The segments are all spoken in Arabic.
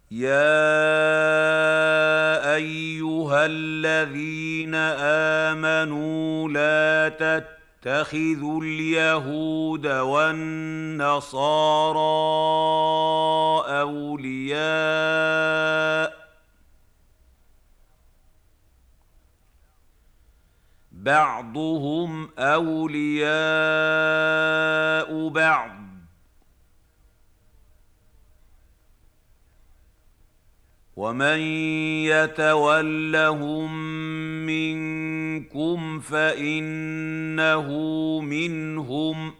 يَا أَيُّهَا الَّذِينَ آمَنُوا لَا تَتَّخِذُوا الْيَهُودَ وَالنَّصَارَىٰ أَوْلِيَاءَ ۘ بَعْضُهُمْ أَوْلِيَاءُ بَعْضٍ ۚ وَمَن يَتَوَلَّهُم مِّنكُمْ فَإِنَّهُ مِنْهُمْ ۗ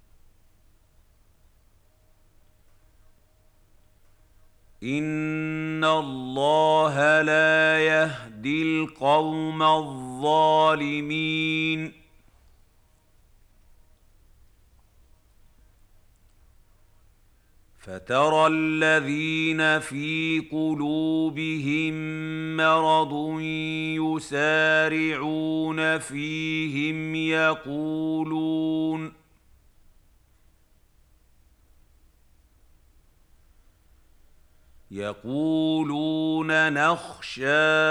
إِنَّ اللَّهَ لَا يَهْدِي الْقَوْمَ الظَّالِمِينَ. فَتَرَى الَّذِينَ فِي قُلُوبِهِم مَّرَضٌ يُسَارِعُونَ فِيهِمْ يَقُولُونَ نَخْشَىٰ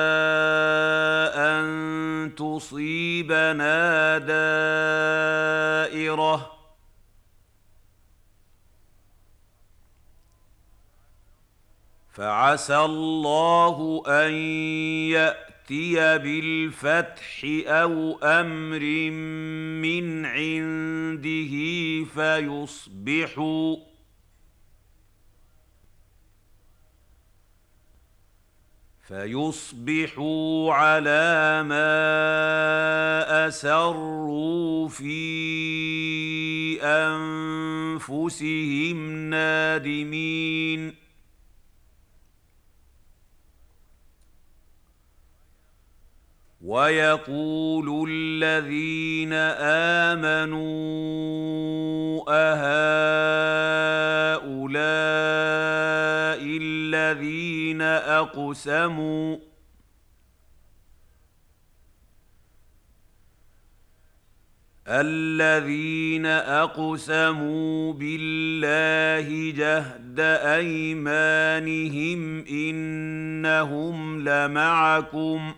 أَن تُصِيبَنَا دَائِرَةٌ ۚ فَعَسَى اللَّهُ أَن يَأْتِيَ بِالْفَتْحِ أَوْ أَمْرٍ مِّنْ عِندِهِ فَيُصْبِحُوا عَلَىٰ مَا أَسَرُّوا فِي أَنفُسِهِمْ نَادِمِينَ. وَيَقُولُ الَّذِينَ آمَنُوا أَهَٰؤُلَاءِ الَّذِينَ أَقْسَمُوا بِاللَّهِ جَهْدَ أَيْمَانِهِمْ إِنَّهُمْ لَمَعَكُمْ ۚ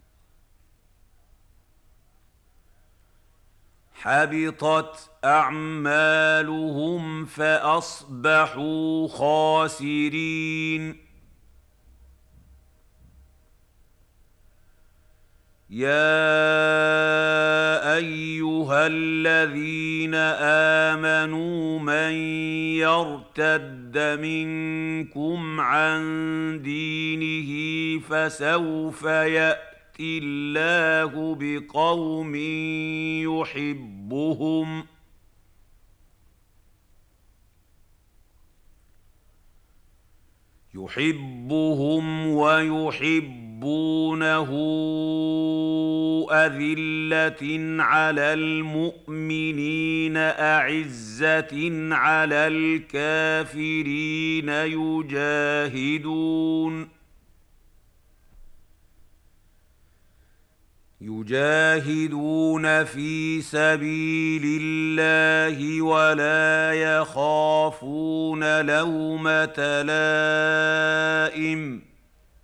حَبِطَتْ أَعْمَالُهُمْ فَأَصْبَحُوا خَاسِرِينَ. يَا أَيُّهَا الَّذِينَ آمَنُوا مَن يَرْتَدَّ مِنكُمْ عَن دِينِهِ فَسَوْفَ يَأْتِي اللَّهُ بِقَوْمٍ يُحِبُّهُمْ وَيُحِبُّونَهُ أَذِلَّةٍ عَلَى الْمُؤْمِنِينَ أَعِزَّةٍ عَلَى الْكَافِرِينَ يُجَاهِدُونَ فِي سَبِيلِ اللَّهِ وَلَا يَخَافُونَ لَوْمَةَ لَائِمٍ ۚ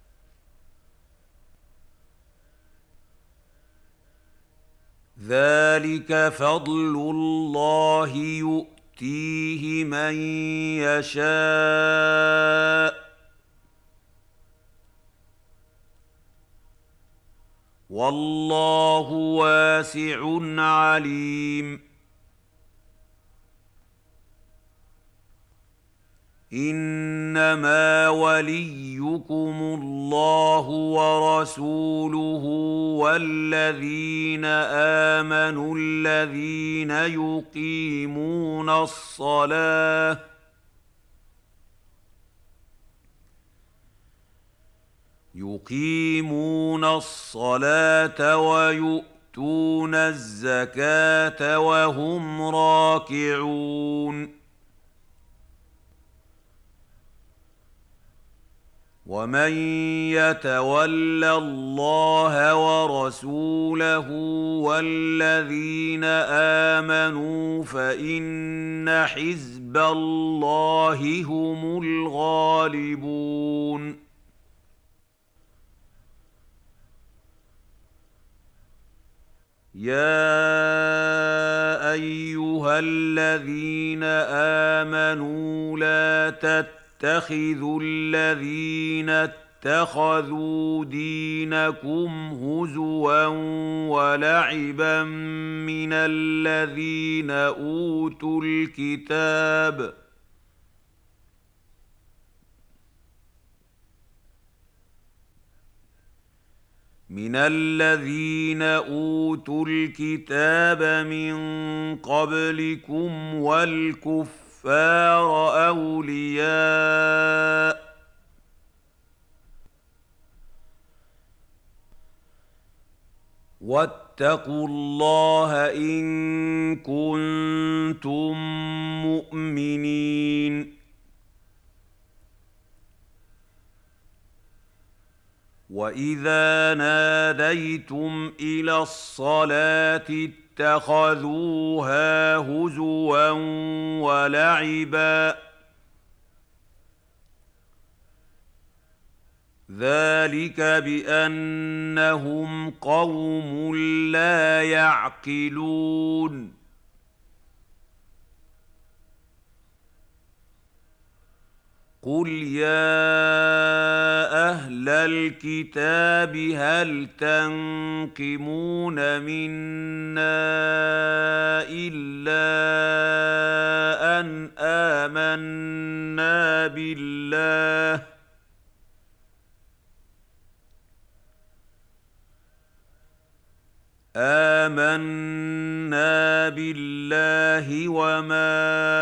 ذَٰلِكَ فَضْلُ اللَّهِ يُؤْتِيهِ مَن يَشَاءُ ۚ وَاللَّهُ وَاسِعٌ عَلِيمٌ. إِنَّمَا وَلِيُّكُمُ اللَّهُ وَرَسُولُهُ وَالَّذِينَ آمَنُوا الَّذِينَ يُقِيمُونَ الصَّلَاةَ وَيُؤْتُونَ الزَّكَاةَ وَهُمْ رَاكِعُونَ. ومن يتول الله ورسوله والذين آمنوا فإن حزب الله هم الغالبون يا أيها الذين آمنوا لا تتخذوا الذين اتخذوا دينكم هزوا ولعبا من الذين أوتوا الكتاب من قبلكم والكفار أولياء واتقوا الله إن كنتم مؤمنين وإذا ناديتم إلى الصلاة اتخذوها هزوا ولعبا ذلك بأنهم قوم لا يعقلون قل يا أهل الكتاب هل تنقمون منا إلا أن آمنا بالله وما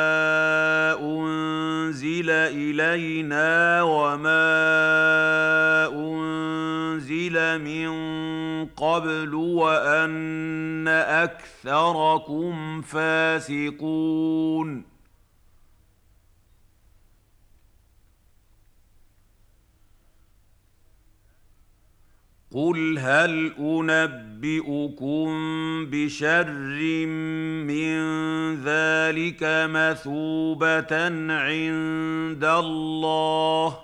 أنزل إلينا وما أنزل من قبل وأن أكثركم فاسقون قل هل أنبئكم بشر من ذلك مثوبة عند الله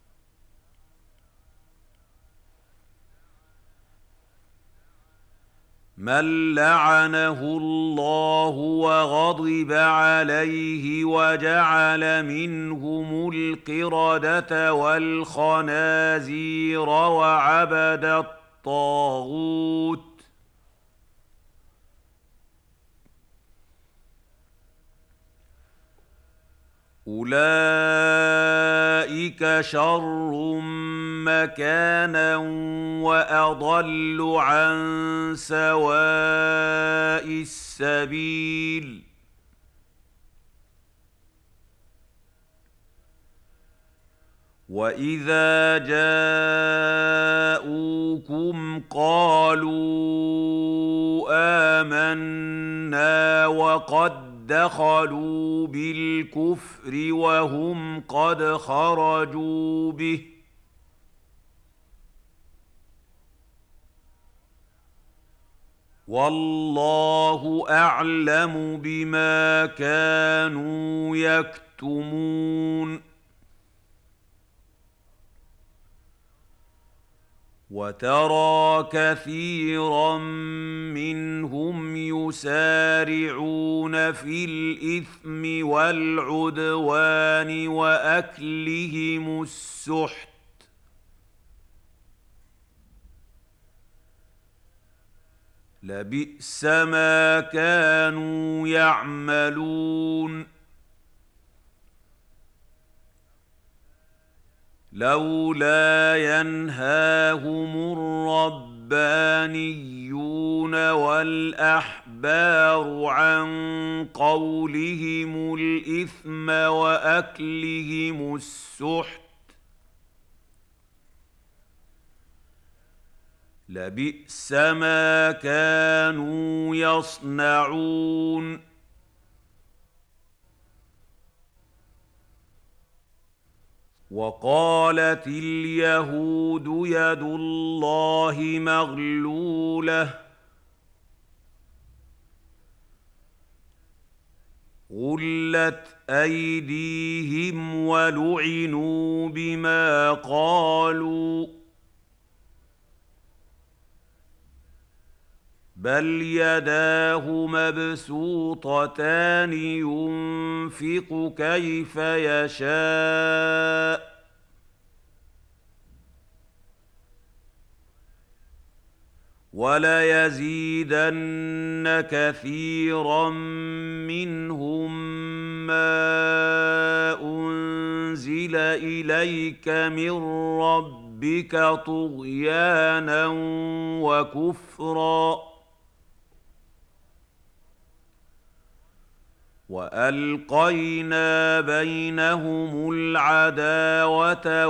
من لعنه الله وغضب عليه وجعل منهم القردة والخنازير وعبد الطاغوت أولئك شر مكانا وأضل عن سواء السبيل وإذا جاءوكم قالوا آمنا وقد دخلوا بالكفر وهم قد خرجوا به والله أعلم بما كانوا يكتمون وترى كثيرا منهم يسارعون في الإثم والعدوان وأكلهم السحت لبئس ما كانوا يعملون لولا ينهاهم الربانيون والأحبار عن قولهم الإثم وأكلهم السحت لبئس ما كانوا يصنعون وقالت اليهود يد الله مغلوله غلت ايديهم ولعنوا بما قالوا بل يداه مبسوطتان ينفق كيف يشاء وليزيدن كثيرا منهم ما انزل اليك من ربك طغيانا وكفرا والقينا بينهم العداوه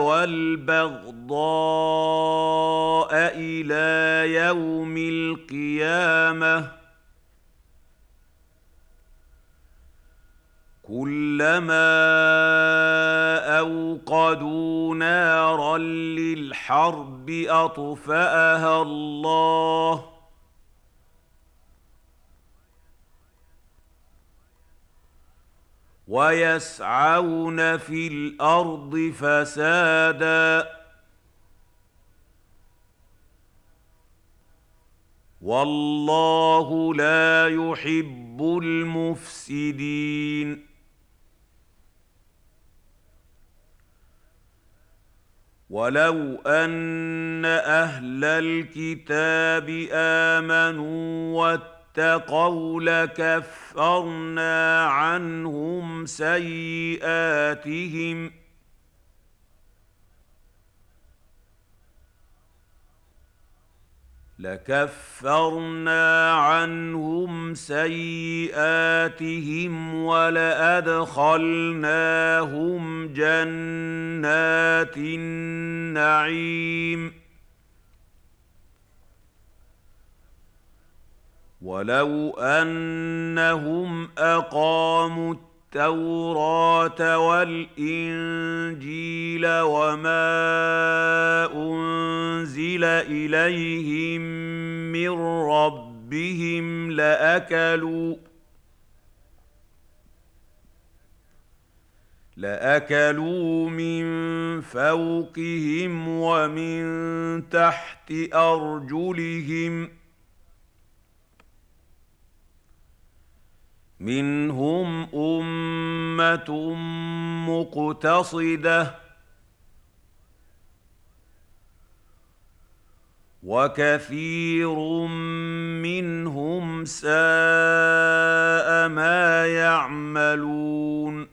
والبغضاء الى يوم القيامه كلما اوقدوا نارا للحرب اطفاها الله ويسعون في الارض فسادا والله لا يحب المفسدين ولو ان اهل الكتاب امنوا واتقوا لكفرنا عنهم سيئاتهم ولأدخلناهم جنات النعيم ولو أنهم أقاموا التوراة والإنجيل وما أنزل إليهم من ربهم لأكلوا من فوقهم ومن تحت أرجلهم منهم أمة مقتصدة وكثير منهم ساء ما يعملون